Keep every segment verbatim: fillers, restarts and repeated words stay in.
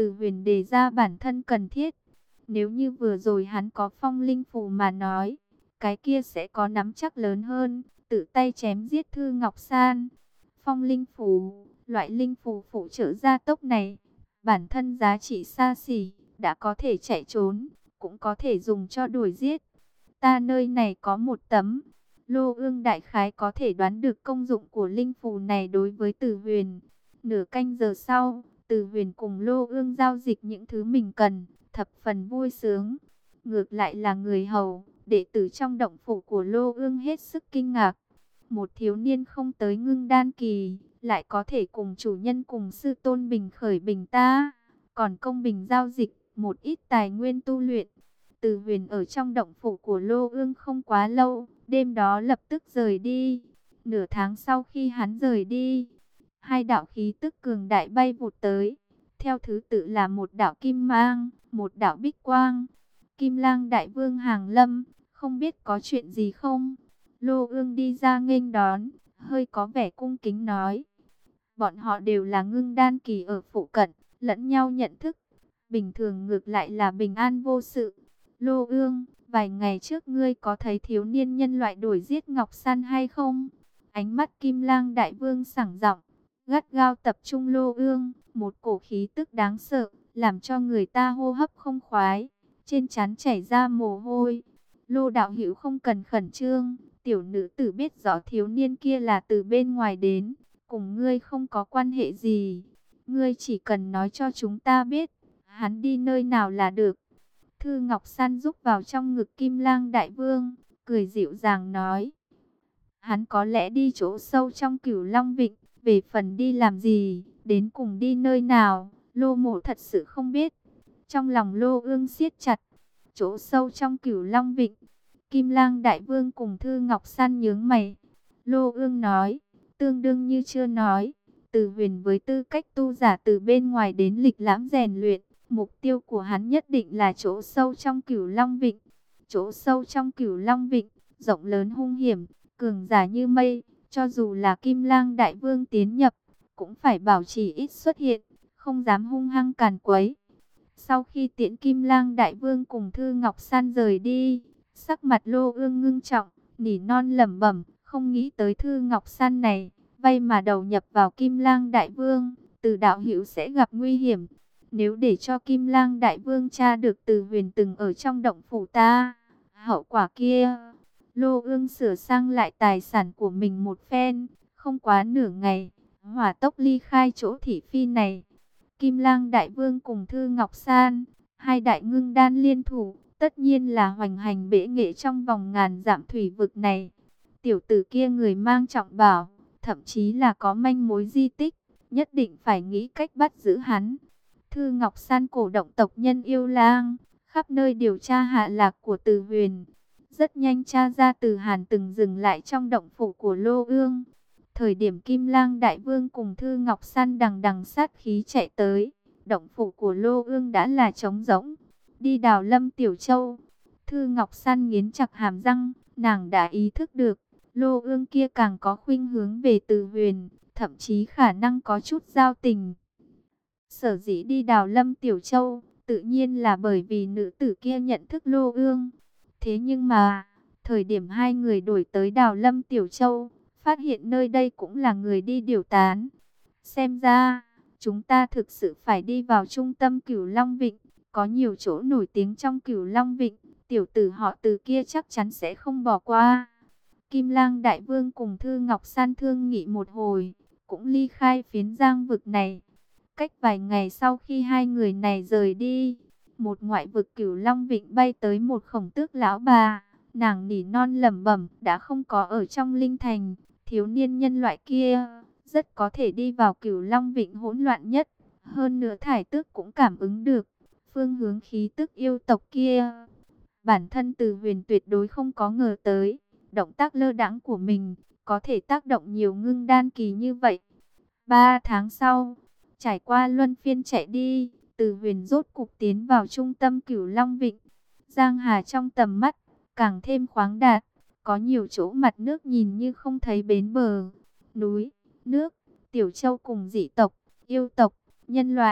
Từ Huyền đề ra bản thân cần thiết. Nếu như vừa rồi hắn có phong linh phù mà nói, cái kia sẽ có nắm chắc lớn hơn, tự tay chém giết Thư Ngọc San. Phong linh phù, loại linh phù phụ trợ gia tốc này, bản thân giá trị xa xỉ, đã có thể chạy trốn, cũng có thể dùng cho đuổi giết. Ta nơi này có một tấm. Lô Ương đại khái có thể đoán được công dụng của linh phù này đối với Từ Huyền. Nửa canh giờ sau, Từ Huyền cùng Lô Ương giao dịch những thứ mình cần, thập phần vui sướng. Ngược lại là người hầu, đệ tử trong động phủ của Lô Ương hết sức kinh ngạc. Một thiếu niên không tới ngưng đan kỳ, lại có thể cùng chủ nhân cùng sư tôn bình khởi bình ta, còn công bình giao dịch một ít tài nguyên tu luyện. Từ Huyền ở trong động phủ của Lô Ương không quá lâu, đêm đó lập tức rời đi. Nửa tháng sau khi hắn rời đi, hai đạo khí tức cường đại bay vụt tới, theo thứ tự là một đạo kim mang, một đạo bích quang. Kim Lang đại vương hàng lâm, không biết có chuyện gì không? Lô Ương đi ra nghênh đón, hơi có vẻ cung kính nói. Bọn họ đều là ngưng đan kỳ ở phụ cận, lẫn nhau nhận thức, bình thường ngược lại là bình an vô sự. Lô Ương, vài ngày trước ngươi có thấy thiếu niên nhân loại đuổi giết Ngọc San hay không? Ánh mắt Kim Lang đại vương sảng giọng, gắt gao tập trung Lô Ương, một cổ khí tức đáng sợ, làm cho người ta hô hấp không khoái, trên trán chảy ra mồ hôi. Lô đạo hữu không cần khẩn trương, tiểu nữ tử biết rõ thiếu niên kia là từ bên ngoài đến, cùng ngươi không có quan hệ gì. Ngươi chỉ cần nói cho chúng ta biết, hắn đi nơi nào là được. Thư Ngọc San rúc vào trong ngực Kim Lang đại vương, cười dịu dàng nói. Hắn có lẽ đi chỗ sâu trong Cửu Long Vịnh, về phần đi làm gì, đến cùng đi nơi nào, Lô Mộ thật sự không biết. Trong lòng Lô Ương siết chặt, chỗ sâu trong Cửu Long Vịnh. Kim Lang đại vương cùng Thư Ngọc San nhướng mày. Lô Ương nói, tương đương như chưa nói, Từ Huyền với tư cách tu giả từ bên ngoài đến lịch lãm rèn luyện, mục tiêu của hắn nhất định là chỗ sâu trong Cửu Long Vịnh. Chỗ sâu trong Cửu Long Vịnh, rộng lớn hung hiểm, cường giả như mây, cho dù là Kim Lang đại vương tiến nhập, cũng phải bảo trì ít xuất hiện, không dám hung hăng càn quấy. Sau khi tiễn Kim Lang đại vương cùng Thư Ngọc San rời đi, sắc mặt Lô Ương ngưng trọng, nỉ non lẩm bẩm, không nghĩ tới Thư Ngọc San này, vay mà đầu nhập vào Kim Lang đại vương, Từ đạo hữu sẽ gặp nguy hiểm. Nếu để cho Kim Lang đại vương tra được Từ Huyền từng ở trong động phủ ta, hậu quả kia. Lô Ương sửa sang lại tài sản của mình một phen, không quá nửa ngày, hỏa tốc ly khai chỗ thị phi này. Kim Lang đại vương cùng Thư Ngọc San, hai đại ngưng đan liên thủ, tất nhiên là hoành hành bệ nghệ trong vòng ngàn dặm thủy vực này. Tiểu tử kia người mang trọng bảo, thậm chí là có manh mối di tích, nhất định phải nghĩ cách bắt giữ hắn. Thư Ngọc San cổ động tộc nhân yêu lang, khắp nơi điều tra hạ lạc của Từ Huyền. Rất nhanh tra ra Từ Hàn từng dừng lại trong động phủ của Lô Ương. Thời điểm Kim Lang đại vương cùng Thư Ngọc San đằng đằng sát khí chạy tới, động phủ của Lô Ương đã là trống rỗng. Đi đào Lâm Tiểu Châu, Thư Ngọc San nghiến chặt hàm răng, nàng đã ý thức được, Lô Ương kia càng có khuynh hướng về Từ Huyền, thậm chí khả năng có chút giao tình. Sở dĩ đi đào Lâm Tiểu Châu, tự nhiên là bởi vì nữ tử kia nhận thức Lô Ương. Thế nhưng mà, thời điểm hai người đổi tới đào Lâm Tiểu Châu, phát hiện nơi đây cũng là người đi điều tán. Xem ra, chúng ta thực sự phải đi vào trung tâm Cửu Long Vịnh, có nhiều chỗ nổi tiếng trong Cửu Long Vịnh, tiểu tử họ Từ kia chắc chắn sẽ không bỏ qua. Kim Lang đại vương cùng Thư Ngọc San thương nghị một hồi, cũng ly khai phiến giang vực này. Cách vài ngày sau khi hai người này rời đi, một ngoại vực Cửu Long Vịnh bay tới một khổng tước lão bà. Nàng nỉ non lẩm bẩm, đã không có ở trong linh thành, thiếu niên nhân loại kia rất có thể đi vào Cửu Long Vịnh hỗn loạn nhất. Hơn nữa thải tước cũng cảm ứng được phương hướng khí tức yêu tộc kia. Bản thân Từ Huyền tuyệt đối không có ngờ tới, động tác lơ đãng của mình có thể tác động nhiều ngưng đan kỳ như vậy. Ba tháng sau, trải qua luân phiên chạy đi, Từ Huyền rốt cục tiến vào trung tâm Cửu Long Vịnh. Giang Hà trong tầm mắt càng thêm khoáng đạt, có nhiều chỗ mặt nước nhìn như không thấy bến bờ. Núi, nước, tiểu châu cùng dị tộc, yêu tộc, nhân loại,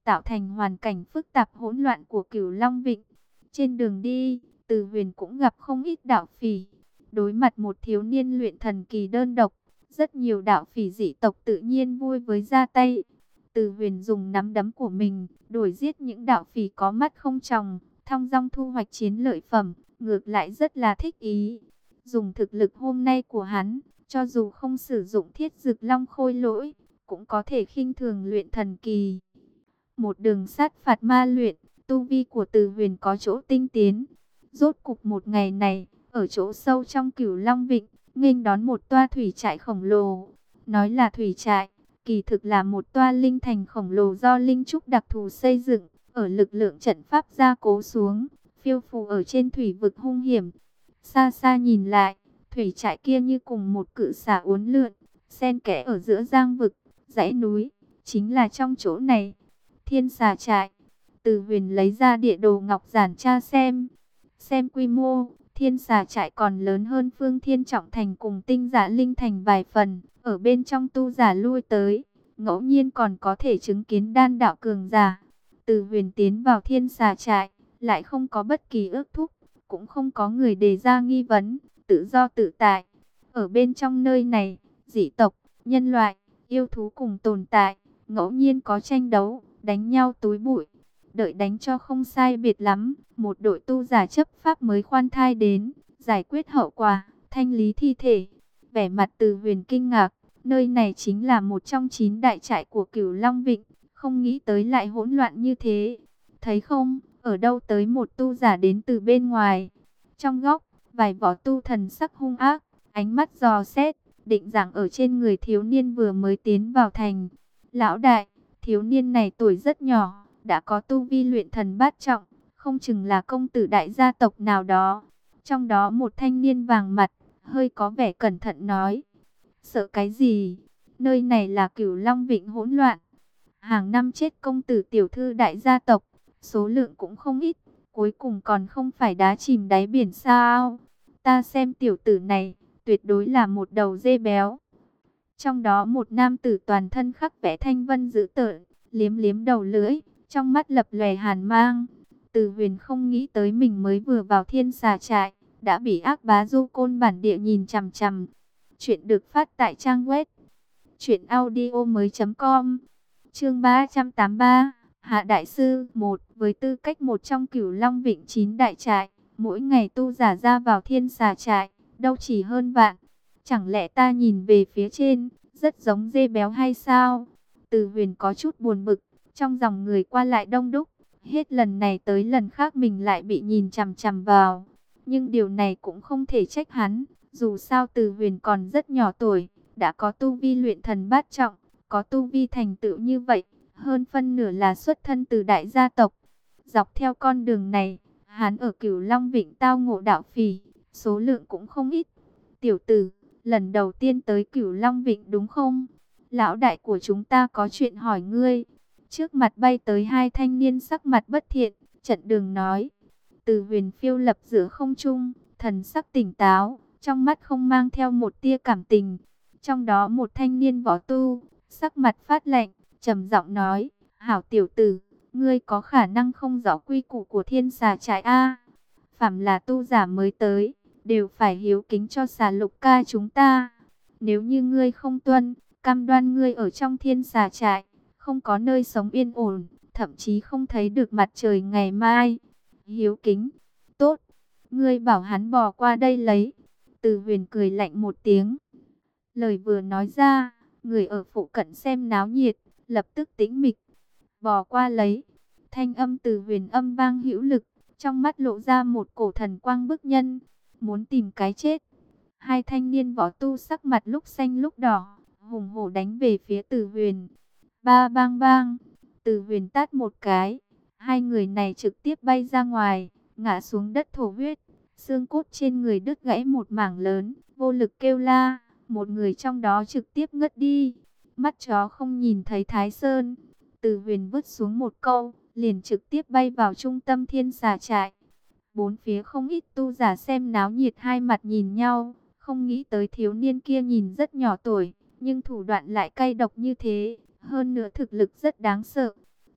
tạo thành hoàn cảnh phức tạp hỗn loạn của Cửu Long Vịnh. Trên đường đi, Từ Huyền cũng gặp không ít đạo phỉ. Đối mặt một thiếu niên luyện thần kỳ đơn độc, rất nhiều đạo phỉ dị tộc tự nhiên vui với ra tay. Từ Huyền dùng nắm đấm của mình, đuổi giết những đạo phỉ có mắt không tròng, thong dong thu hoạch chiến lợi phẩm, ngược lại rất là thích ý. Dùng thực lực hôm nay của hắn, cho dù không sử dụng thiết dực long khôi lỗi, cũng có thể khinh thường luyện thần kỳ. Một đường sát phạt ma luyện, tu vi của Từ Huyền có chỗ tinh tiến. Rốt cục một ngày này, ở chỗ sâu trong Cửu Long Vịnh, nghênh đón một toa thủy trại khổng lồ. Nói là thủy trại, kỳ thực là một toa linh thành khổng lồ do linh trúc đặc thù xây dựng, ở lực lượng trận pháp gia cố xuống, phiêu phù ở trên thủy vực hung hiểm. Xa xa nhìn lại, thủy trại kia như cùng một cự xà uốn lượn, xen kẽ ở giữa giang vực, dãy núi, chính là trong chỗ này. Thiên Xà Trại. Từ Huyền lấy ra địa đồ ngọc giản tra xem. Xem quy mô, Thiên Xà Trại còn lớn hơn Phương Thiên Trọng Thành cùng Tinh Giả Linh Thành vài phần. Ở bên trong tu giả lui tới, ngẫu nhiên còn có thể chứng kiến đan đạo cường giả. Từ Huyền tiến vào Thiên Xà Trại, lại không có bất kỳ ước thúc, cũng không có người đề ra nghi vấn, tự do tự tại. Ở bên trong nơi này, dị tộc, nhân loại, yêu thú cùng tồn tại, ngẫu nhiên có tranh đấu, đánh nhau túi bụi. Đợi đánh cho không sai biệt lắm, một đội tu giả chấp pháp mới khoan thai đến, giải quyết hậu quả, thanh lý thi thể. Vẻ mặt Từ Huyền kinh ngạc, nơi này chính là một trong chín đại trại của Cửu Long Vịnh, không nghĩ tới lại hỗn loạn như thế. Thấy không, ở đâu tới một tu giả đến từ bên ngoài. Trong góc, vài võ tu thần sắc hung ác, ánh mắt dò xét, định rằng ở trên người thiếu niên vừa mới tiến vào thành. Lão đại, thiếu niên này tuổi rất nhỏ, đã có tu vi luyện thần bát trọng, không chừng là công tử đại gia tộc nào đó. Trong đó một thanh niên vàng mặt, hơi có vẻ cẩn thận nói. Sợ cái gì? Nơi này là Cửu Long Vịnh hỗn loạn. Hàng năm chết công tử tiểu thư đại gia tộc, số lượng cũng không ít. Cuối cùng còn không phải đá chìm đáy biển sao? Ta xem tiểu tử này, tuyệt đối là một đầu dê béo. Trong đó một nam tử toàn thân khắc vẽ thanh vân dữ tợn, liếm liếm đầu lưỡi, trong mắt lập lòe hàn mang. Từ Huyền không nghĩ tới mình mới vừa vào Thiên Xà Trại, đã bị ác bá du côn bản địa nhìn chằm chằm. Chuyện được phát tại trang web truyện audio mới chấm com. Chương ba trăm tám mươi ba, Hạ đại sư một. Với tư cách một trong Cửu Long Vịnh chín đại trại, mỗi ngày tu giả ra vào Thiên Xà Trại, đâu chỉ hơn vạn. Chẳng lẽ ta nhìn về phía trên, rất giống dê béo hay sao? Từ Huyền có chút buồn bực, trong dòng người qua lại đông đúc, hết lần này tới lần khác mình lại bị nhìn chằm chằm vào. Nhưng điều này cũng không thể trách hắn, dù sao Từ Huyền còn rất nhỏ tuổi, đã có tu vi luyện thần bát trọng, có tu vi thành tựu như vậy, hơn phân nửa là xuất thân từ đại gia tộc. Dọc theo con đường này, hắn ở Cửu Long Vịnh tao ngộ đạo phỉ, số lượng cũng không ít. Tiểu tử, lần đầu tiên tới Cửu Long Vịnh đúng không? Lão đại của chúng ta có chuyện hỏi ngươi. Trước mặt bay tới hai thanh niên sắc mặt bất thiện, trận đường nói. Từ Huyền phiêu lập giữa không trung, thần sắc tỉnh táo, trong mắt không mang theo một tia cảm tình. Trong đó một thanh niên võ tu, sắc mặt phát lạnh, trầm giọng nói, hảo tiểu tử, ngươi có khả năng không rõ quy củ của Thiên Xà Trại a? Phàm là tu giả mới tới, đều phải hiếu kính cho Xà Lục ca chúng ta. Nếu như ngươi không tuân, cam đoan ngươi ở trong Thiên Xà Trại, không có nơi sống yên ổn, thậm chí không thấy được mặt trời ngày mai. Hiếu kính, tốt, ngươi bảo hắn bò qua đây lấy. Từ Huyền cười lạnh một tiếng. Lời vừa nói ra, người ở phụ cận xem náo nhiệt, lập tức tĩnh mịch. Bò qua lấy. Thanh âm Từ Huyền âm vang hữu lực, trong mắt lộ ra một cổ thần quang bức nhân, muốn tìm cái chết. Hai thanh niên võ tu sắc mặt lúc xanh lúc đỏ, hùng hổ đánh về phía Từ Huyền. Ba bang bang, Từ Huyền tát một cái, hai người này trực tiếp bay ra ngoài, ngã xuống đất thổ huyết, xương cốt trên người đứt gãy một mảng lớn, vô lực kêu la, một người trong đó trực tiếp ngất đi. Mắt chó không nhìn thấy Thái Sơn. Từ Huyền vứt xuống một câu, liền trực tiếp bay vào trung tâm Thiên Xà Trại. Bốn phía không ít tu giả xem náo nhiệt hai mặt nhìn nhau, không nghĩ tới thiếu niên kia nhìn rất nhỏ tuổi, nhưng thủ đoạn lại cay độc như thế, hơn nữa thực lực rất đáng sợ.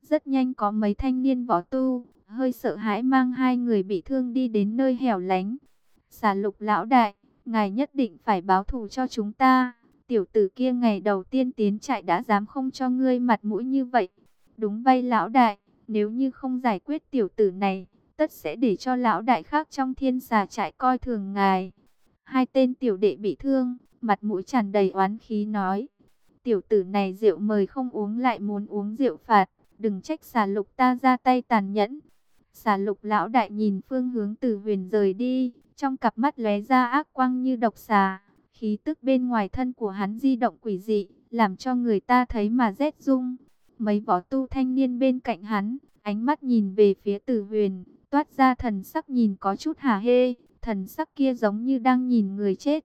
Rất nhanh có mấy thanh niên võ tu, hơi sợ hãi mang hai người bị thương đi đến nơi hẻo lánh. Xà Lục lão đại, ngài nhất định phải báo thù cho chúng ta. Tiểu tử kia ngày đầu tiên tiến trại đã dám không cho ngươi mặt mũi như vậy. Đúng vậy lão đại, nếu như không giải quyết tiểu tử này, tất sẽ để cho lão đại khác trong thiên xà trại coi thường ngài. Hai tên tiểu đệ bị thương, mặt mũi tràn đầy oán khí nói. Tiểu tử này rượu mời không uống lại muốn uống rượu phạt, đừng trách Xà Lục ta ra tay tàn nhẫn. Xà Lục lão đại nhìn phương hướng Từ Huyền rời đi, trong cặp mắt lóe ra ác quang như độc xà. Khí tức bên ngoài thân của hắn di động quỷ dị, làm cho người ta thấy mà rét run. Mấy võ tu thanh niên bên cạnh hắn, ánh mắt nhìn về phía Từ Huyền, toát ra thần sắc nhìn có chút hả hê, thần sắc kia giống như đang nhìn người chết.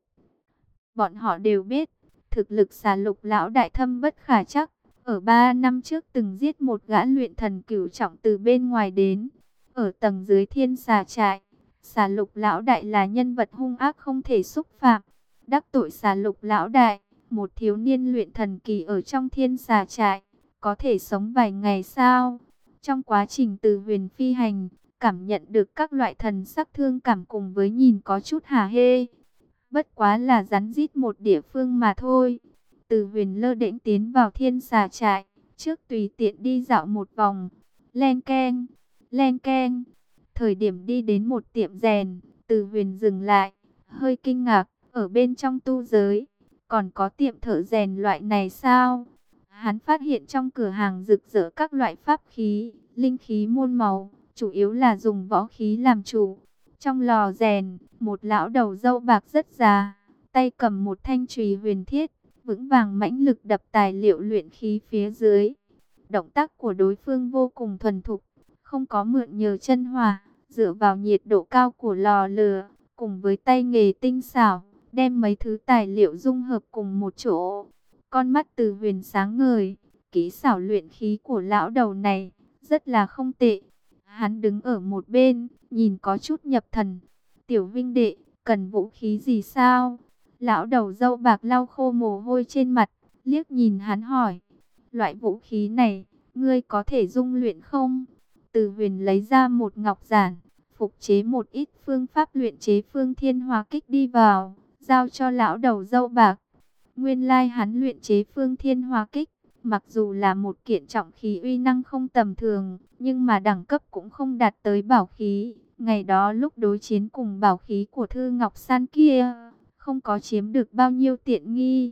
Bọn họ đều biết, thực lực Xà Lục lão đại thâm bất khả trắc, ở ba năm trước từng giết một gã luyện thần cửu trọng từ bên ngoài đến. Ở tầng dưới thiên xà trại, Xà Lục lão đại là nhân vật hung ác không thể xúc phạm. Đắc tội Xà Lục lão đại, một thiếu niên luyện thần kỳ ở trong thiên xà trại, có thể sống vài ngày sao? Trong quá trình Từ Huyền phi hành, cảm nhận được các loại thần sắc thương cảm cùng với nhìn có chút hả hê. Bất quá là rắn rít một địa phương mà thôi. Từ Huyền lơ đễnh tiến vào thiên xà trại, trước tùy tiện đi dạo một vòng. Len keng, len keng. Thời điểm đi đến một tiệm rèn, Từ Huyền dừng lại, hơi kinh ngạc, ở bên trong tu giới, còn có tiệm thợ rèn loại này sao? Hắn phát hiện trong cửa hàng rực rỡ các loại pháp khí, linh khí muôn màu, chủ yếu là dùng võ khí làm chủ. Trong lò rèn, một lão đầu râu bạc rất già, tay cầm một thanh chùy huyền thiết, vững vàng mãnh lực đập tài liệu luyện khí phía dưới. Động tác của đối phương vô cùng thuần thục, không có mượn nhờ chân hỏa, dựa vào nhiệt độ cao của lò lửa, cùng với tay nghề tinh xảo, đem mấy thứ tài liệu dung hợp cùng một chỗ. Con mắt Từ Huyền sáng ngời, kỹ xảo luyện khí của lão đầu này rất là không tệ. Hắn đứng ở một bên, nhìn có chút nhập thần. Tiểu huynh đệ, cần vũ khí gì sao? Lão đầu râu bạc lau khô mồ hôi trên mặt, liếc nhìn hắn hỏi. Loại vũ khí này, ngươi có thể dung luyện không? Từ Huyền lấy ra một ngọc giản, phục chế một ít phương pháp luyện chế Phương Thiên Hỏa Kích đi vào, giao cho lão đầu râu bạc. Nguyên lai hắn luyện chế Phương Thiên Hỏa Kích, mặc dù là một kiện trọng khí uy năng không tầm thường, nhưng mà đẳng cấp cũng không đạt tới bảo khí. Ngày đó lúc đối chiến cùng bảo khí của Thư Ngọc San kia, không có chiếm được bao nhiêu tiện nghi.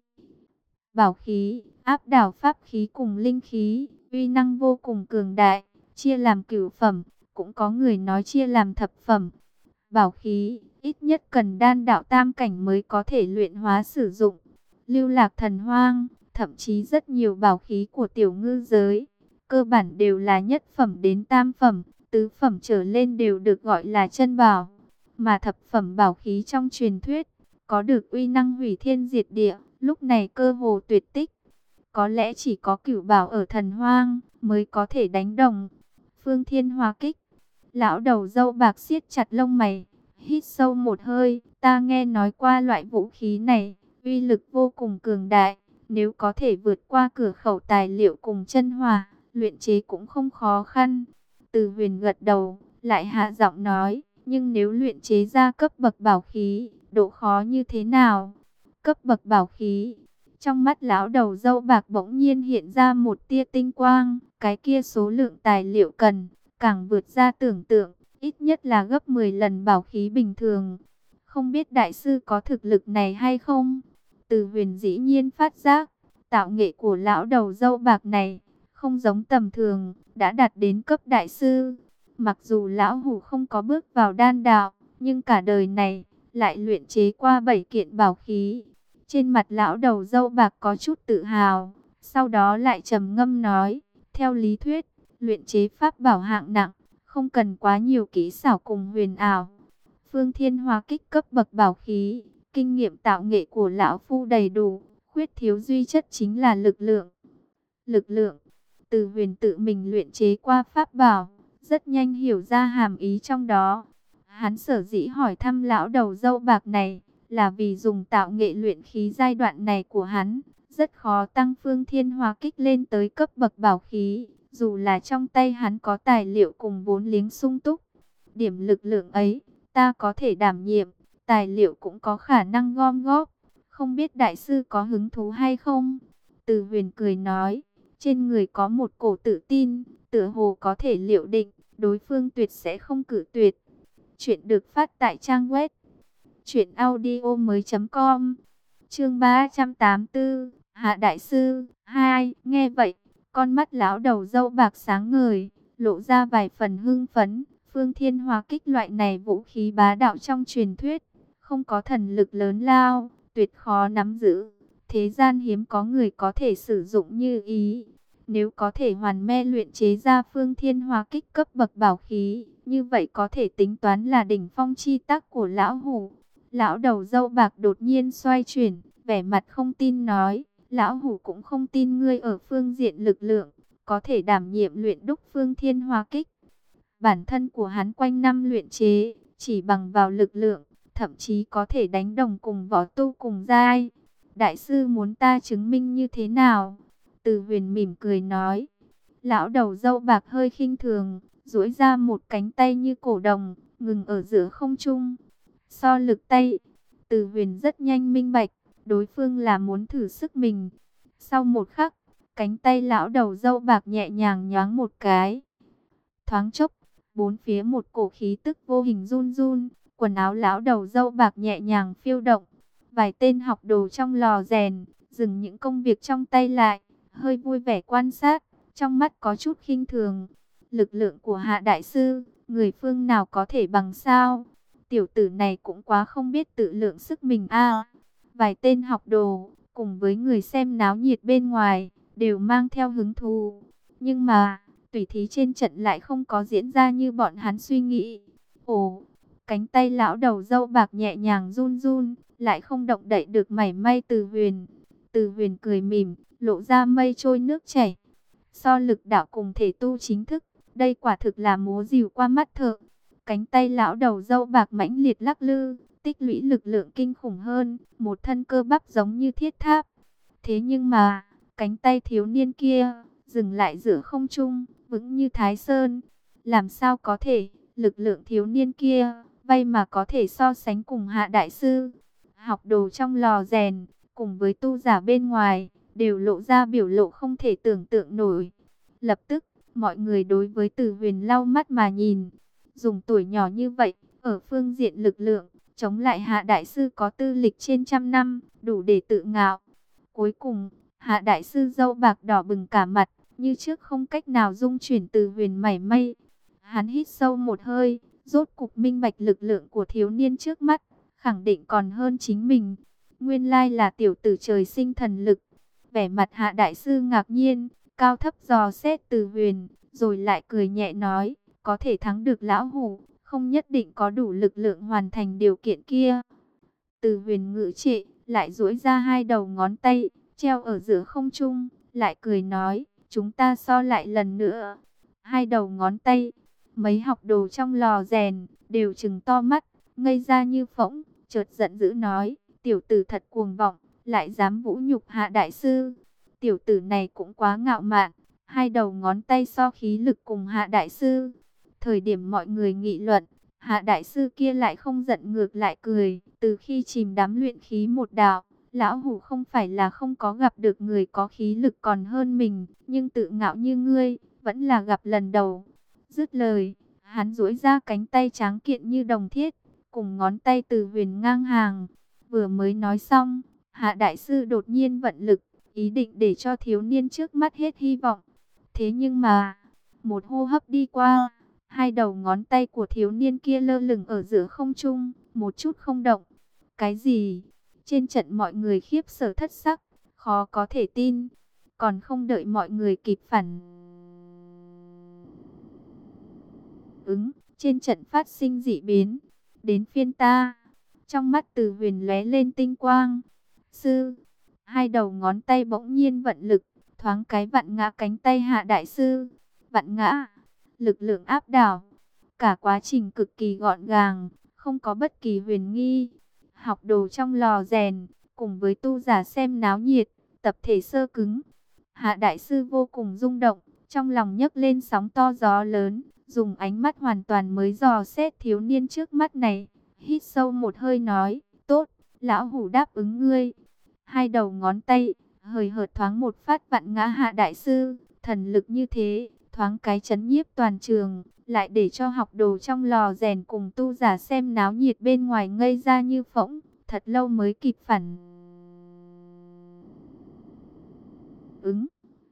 Bảo khí, áp đảo pháp khí cùng linh khí, uy năng vô cùng cường đại, chia làm cửu phẩm, cũng có người nói chia làm thập phẩm. Bảo khí, ít nhất cần đan đạo tam cảnh mới có thể luyện hóa sử dụng. Lưu Lạc Thần Hoang, thậm chí rất nhiều bảo khí của tiểu ngư giới, cơ bản đều là nhất phẩm đến tam phẩm, tứ phẩm trở lên đều được gọi là chân bảo. Mà thập phẩm bảo khí trong truyền thuyết, có được uy năng hủy thiên diệt địa, lúc này cơ hồ tuyệt tích. Có lẽ chỉ có cửu bảo ở Thần Hoang mới có thể đánh đồng. Phương Thiên Hỏa Kích. Lão đầu râu bạc siết chặt lông mày, hít sâu một hơi. Ta nghe nói qua loại vũ khí này, uy lực vô cùng cường đại. Nếu có thể vượt qua cửa khẩu tài liệu cùng chân hỏa, luyện chế cũng không khó khăn. Từ Huyền gật đầu, lại hạ giọng nói, nhưng nếu luyện chế ra cấp bậc bảo khí, độ khó như thế nào? Cấp bậc bảo khí. Trong mắt lão đầu râu bạc bỗng nhiên hiện ra một tia tinh quang, cái kia số lượng tài liệu cần, càng vượt ra tưởng tượng, ít nhất là gấp mười lần bảo khí bình thường. Không biết đại sư có thực lực này hay không? Từ Huyền dĩ nhiên phát giác, tạo nghệ của lão đầu râu bạc này, không giống tầm thường, đã đạt đến cấp đại sư. Mặc dù lão hủ không có bước vào đan đạo, nhưng cả đời này, lại luyện chế qua bảy kiện bảo khí. Trên mặt lão đầu râu bạc có chút tự hào, sau đó lại trầm ngâm nói, theo lý thuyết, luyện chế pháp bảo hạng nặng, không cần quá nhiều kỹ xảo cùng huyền ảo. Phương Thiên Hỏa Kích cấp bậc bảo khí, kinh nghiệm tạo nghệ của lão phu đầy đủ, khuyết thiếu duy chất chính là lực lượng. Lực lượng, Từ Huyền tự mình luyện chế qua pháp bảo, rất nhanh hiểu ra hàm ý trong đó. Hắn sở dĩ hỏi thăm lão đầu râu bạc này, là vì dùng tạo nghệ luyện khí giai đoạn này của hắn, rất khó tăng Phương Thiên Hỏa Kích lên tới cấp bậc bảo khí, Dù là trong tay hắn có tài liệu cùng vốn liếng sung túc, điểm lực lượng ấy, ta có thể đảm nhiệm, tài liệu cũng có khả năng gom góp. Không biết đại sư có hứng thú hay không? Từ Huyền cười nói, trên người có một cổ tự tin, tựa hồ có thể liệu định, đối phương tuyệt sẽ không cử tuyệt. Chuyện được phát tại trang web truyện audio mới chấm com. Chương ba trăm tám mươi tư, Hạ đại sư hai. Nghe vậy, con mắt lão đầu râu bạc sáng ngời, lộ ra vài phần hưng phấn. Phương Thiên Hỏa Kích loại này vũ khí bá đạo trong truyền thuyết, không có thần lực lớn lao, tuyệt khó nắm giữ. Thế gian hiếm có người có thể sử dụng như ý. Nếu có thể hoàn me luyện chế ra Phương Thiên Hỏa Kích cấp bậc bảo khí, như vậy có thể tính toán là đỉnh phong chi tác của lão hủ. Lão đầu râu bạc đột nhiên xoay chuyển, vẻ mặt không tin nói, lão hủ cũng không tin ngươi ở phương diện lực lượng, có thể đảm nhiệm luyện đúc Phương Thiên Hỏa Kích. Bản thân của hắn quanh năm luyện chế, chỉ bằng vào lực lượng, thậm chí có thể đánh đồng cùng võ tu cùng giai. Đại sư muốn ta chứng minh như thế nào? Từ Huyền mỉm cười nói. Lão đầu râu bạc hơi khinh thường, duỗi ra một cánh tay như cổ đồng, ngừng ở giữa không trung. So lực tay, Từ Huyền rất nhanh minh bạch, đối phương là muốn thử sức mình. Sau một khắc, cánh tay lão đầu râu bạc nhẹ nhàng nhoáng một cái. Thoáng chốc, bốn phía một cổ khí tức vô hình run run, quần áo lão đầu râu bạc nhẹ nhàng phiêu động. Vài tên học đồ trong lò rèn, dừng những công việc trong tay lại, hơi vui vẻ quan sát, trong mắt có chút khinh thường. Lực lượng của Hạ đại sư, người phương nào có thể bằng sao? Tiểu tử này cũng quá không biết tự lượng sức mình a. Vài tên học đồ, cùng với người xem náo nhiệt bên ngoài, đều mang theo hứng thú. Nhưng mà, tỉ thí trên trận lại không có diễn ra như bọn hắn suy nghĩ. Ồ, cánh tay lão đầu râu bạc nhẹ nhàng run run, lại không động đậy được mảy may. Từ Huyền. Từ Huyền cười mỉm, lộ ra mây trôi nước chảy. So lực đạo cùng thể tu chính thức, đây quả thực là múa rìu qua mắt thợ. Cánh tay lão đầu râu bạc mãnh liệt lắc lư, tích lũy lực lượng kinh khủng hơn, một thân cơ bắp giống như thiết tháp. Thế nhưng mà, cánh tay thiếu niên kia dừng lại giữa không trung, vững như Thái Sơn. Làm sao có thể, lực lượng thiếu niên kia, vay mà có thể so sánh cùng Hạ đại sư. Học đồ trong lò rèn, cùng với tu giả bên ngoài, đều lộ ra biểu lộ không thể tưởng tượng nổi. Lập tức, mọi người đối với Từ Huyền lau mắt mà nhìn. Dùng tuổi nhỏ như vậy, ở phương diện lực lượng, chống lại Hạ đại sư có tư lịch trên trăm năm, đủ để tự ngạo. Cuối cùng, Hạ đại sư râu bạc đỏ bừng cả mặt, như trước không cách nào dung chuyển Từ Huyền mảy may. Hắn hít sâu một hơi, rốt cục minh bạch lực lượng của thiếu niên trước mắt, khẳng định còn hơn chính mình. Nguyên lai là tiểu tử trời sinh thần lực. Vẻ mặt Hạ đại sư ngạc nhiên, cao thấp dò xét Từ Huyền, rồi lại cười nhẹ nói, có thể thắng được lão hủ, không nhất định có đủ lực lượng hoàn thành điều kiện kia. Từ Huyền ngữ trệ, lại duỗi ra hai đầu ngón tay, treo ở giữa không trung, lại cười nói, chúng ta so lại lần nữa. Hai đầu ngón tay, mấy học đồ trong lò rèn, đều trừng to mắt, ngây ra như phỗng, chợt giận dữ nói, tiểu tử thật cuồng vọng, lại dám vũ nhục Hạ đại sư. Tiểu tử này cũng quá ngạo mạn, hai đầu ngón tay so khí lực cùng Hạ đại sư. Thời điểm mọi người nghị luận, Hạ đại sư kia lại không giận ngược lại cười. Từ khi chìm đắm luyện khí một đạo, lão hủ không phải là không có gặp được người có khí lực còn hơn mình, nhưng tự ngạo như ngươi, vẫn là gặp lần đầu. Dứt lời, hắn duỗi ra cánh tay tráng kiện như đồng thiết, cùng ngón tay Từ Huyền ngang hàng. Vừa mới nói xong, Hạ đại sư đột nhiên vận lực, ý định để cho thiếu niên trước mắt hết hy vọng. Thế nhưng mà, một hô hấp đi qua, hai đầu ngón tay của thiếu niên kia lơ lửng ở giữa không trung, một chút không động. Cái gì? Trên trận mọi người khiếp sợ thất sắc, khó có thể tin. Còn không đợi mọi người kịp phản ứng, trên trận phát sinh dị biến. Đến phiên ta. Trong mắt Từ Huyền lóe lên tinh quang. Sư, hai đầu ngón tay bỗng nhiên vận lực, thoáng cái vặn ngã cánh tay Hạ đại sư. Vặn ngã, lực lượng áp đảo. Cả quá trình cực kỳ gọn gàng, không có bất kỳ huyền nghi. Học đồ trong lò rèn, cùng với tu giả xem náo nhiệt, tập thể sơ cứng. Hạ đại sư vô cùng rung động, trong lòng nhấc lên sóng to gió lớn, dùng ánh mắt hoàn toàn mới dò xét thiếu niên trước mắt này, hít sâu một hơi nói, tốt, lão hủ đáp ứng ngươi. Hai đầu ngón tay, hời hợt thoáng một phát vặn ngã Hạ đại sư, thần lực như thế, thoáng cái chấn nhiếp toàn trường, lại để cho học đồ trong lò rèn cùng tu giả xem náo nhiệt bên ngoài ngây ra như phỗng, thật lâu mới kịp phản ứng.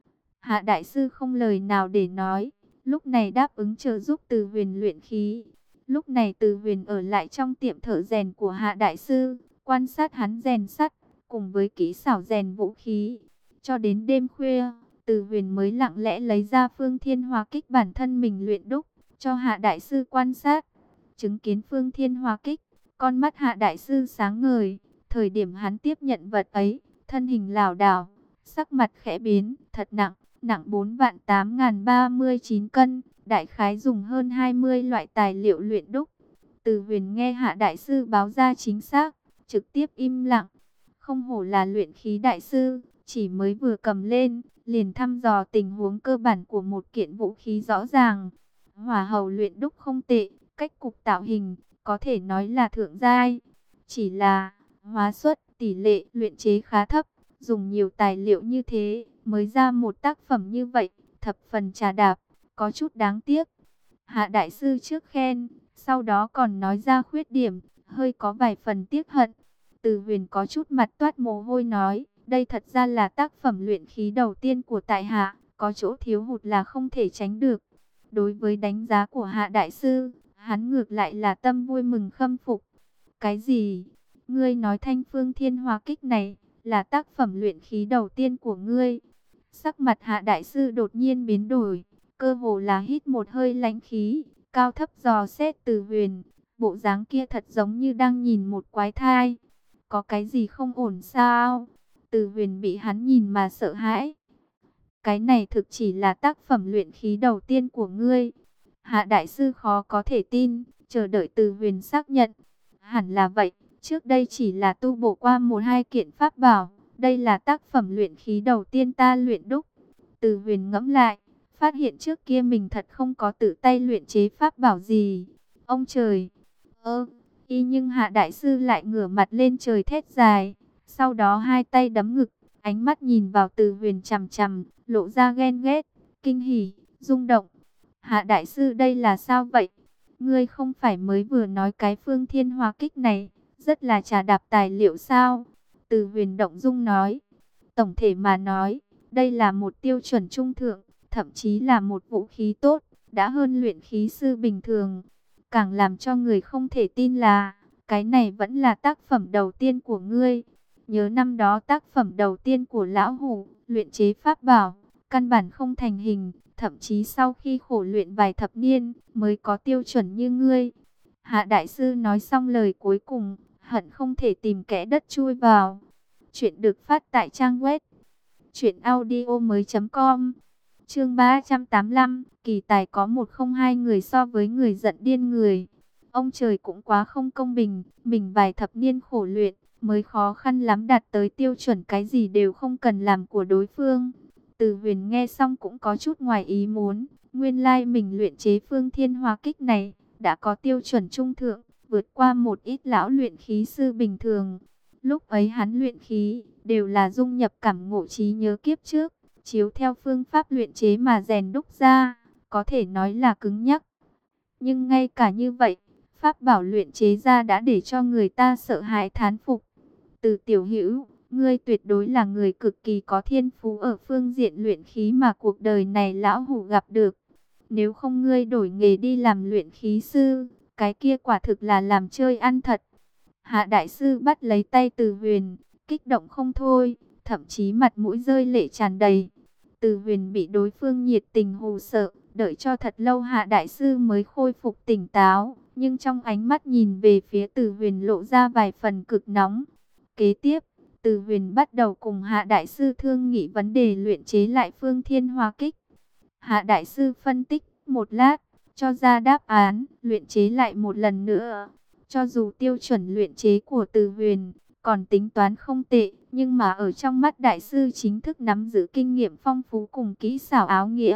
Hạ đại sư không lời nào để nói, lúc này đáp ứng trợ giúp Từ Huyền luyện khí. Lúc này Từ Huyền ở lại trong tiệm thợ rèn của Hạ đại sư, quan sát hắn rèn sắt, cùng với kỹ xảo rèn vũ khí. Cho đến đêm khuya, Từ Huyền mới lặng lẽ lấy ra Phương Thiên Hỏa Kích bản thân mình luyện đúc, cho Hạ đại sư quan sát. Chứng kiến Phương Thiên Hỏa Kích, con mắt Hạ đại sư sáng ngời, thời điểm hắn tiếp nhận vật ấy, thân hình lảo đảo, sắc mặt khẽ biến, thật nặng, nặng bốn vạn tám ngàn ba mươi chín cân, đại khái dùng hơn hai mươi loại tài liệu luyện đúc. Từ Huyền nghe Hạ đại sư báo ra chính xác, trực tiếp im lặng. Không hổ là luyện khí đại sư, chỉ mới vừa cầm lên, liền thăm dò tình huống cơ bản của một kiện vũ khí rõ ràng. Hỏa hầu luyện đúc không tệ, cách cục tạo hình, có thể nói là thượng giai. Chỉ là, hóa suất, tỷ lệ luyện chế khá thấp, dùng nhiều tài liệu như thế, mới ra một tác phẩm như vậy, thập phần trà đạp, có chút đáng tiếc. Hạ đại sư trước khen, sau đó còn nói ra khuyết điểm, hơi có vài phần tiếc hận. Từ Huyền có chút mặt toát mồ hôi nói, đây thật ra là tác phẩm luyện khí đầu tiên của tại hạ, có chỗ thiếu hụt là không thể tránh được. Đối với đánh giá của Hạ đại sư, hắn ngược lại là tâm vui mừng khâm phục. Cái gì? Ngươi nói Thanh Phương Thiên Hỏa Kích này là tác phẩm luyện khí đầu tiên của ngươi? Sắc mặt Hạ đại sư đột nhiên biến đổi, cơ hồ là hít một hơi lãnh khí, cao thấp dò xét Từ Huyền, bộ dáng kia thật giống như đang nhìn một quái thai. Có cái gì không ổn sao? Từ Huyền bị hắn nhìn mà sợ hãi. Cái này thực chỉ là tác phẩm luyện khí đầu tiên của ngươi. Hạ đại sư khó có thể tin, chờ đợi Từ Huyền xác nhận. Hẳn là vậy, trước đây chỉ là tu bổ qua một hai kiện pháp bảo, đây là tác phẩm luyện khí đầu tiên ta luyện đúc. Từ Huyền ngẫm lại, phát hiện trước kia mình thật không có tự tay luyện chế pháp bảo gì. Ông trời! Ơ! Y nhưng Hạ đại sư lại ngửa mặt lên trời thét dài, sau đó hai tay đấm ngực, ánh mắt nhìn vào Từ Huyền chằm chằm, lộ ra ghen ghét, kinh hỉ, rung động. Hạ đại sư đây là sao vậy? Ngươi không phải mới vừa nói cái Phương Thiên Hỏa Kích này rất là trà đạp tài liệu sao? Từ Huyền động dung nói. Tổng thể mà nói, đây là một tiêu chuẩn trung thượng, thậm chí là một vũ khí tốt, đã hơn luyện khí sư bình thường. Càng làm cho người không thể tin là, cái này vẫn là tác phẩm đầu tiên của ngươi. Nhớ năm đó tác phẩm đầu tiên của lão hủ, luyện chế pháp bảo, căn bản không thành hình, thậm chí sau khi khổ luyện vài thập niên, mới có tiêu chuẩn như ngươi. Hạ đại sư nói xong lời cuối cùng, hận không thể tìm kẽ đất chui vào. Chuyện được phát tại trang web truyện audio mới chấm com. Chương ba trăm tám mươi lăm, kỳ tài có một không hai người so với người giận điên người. Ông trời cũng quá không công bình, mình vài thập niên khổ luyện, mới khó khăn lắm đạt tới tiêu chuẩn cái gì đều không cần làm của đối phương. Từ Huyền nghe xong cũng có chút ngoài ý muốn, nguyên lai mình luyện chế Phương Thiên Hỏa Kích này, đã có tiêu chuẩn trung thượng, vượt qua một ít lão luyện khí sư bình thường. Lúc ấy hắn luyện khí, đều là dung nhập cảm ngộ trí nhớ kiếp trước, chiếu theo phương pháp luyện chế mà rèn đúc ra, có thể nói là cứng nhắc. Nhưng ngay cả như vậy, pháp bảo luyện chế ra đã để cho người ta sợ hãi thán phục. Từ tiểu hữu, ngươi tuyệt đối là người cực kỳ có thiên phú ở phương diện luyện khí mà cuộc đời này lão hủ gặp được. Nếu không ngươi đổi nghề đi làm luyện khí sư, cái kia quả thực là làm chơi ăn thật. Hạ đại sư bắt lấy tay Từ Huyền, kích động không thôi, thậm chí mặt mũi rơi lệ tràn đầy. Từ Huyền bị đối phương nhiệt tình hù sợ, đợi cho thật lâu Hạ đại sư mới khôi phục tỉnh táo, nhưng trong ánh mắt nhìn về phía Từ Huyền lộ ra vài phần cực nóng. Kế tiếp, Từ Huyền bắt đầu cùng Hạ đại sư thương nghị vấn đề luyện chế lại Phương Thiên Hỏa Kích. Hạ đại sư phân tích một lát, cho ra đáp án, luyện chế lại một lần nữa. Cho dù tiêu chuẩn luyện chế của Từ Huyền còn tính toán không tệ, nhưng mà ở trong mắt đại sư chính thức nắm giữ kinh nghiệm phong phú cùng kỹ xảo áo nghĩa,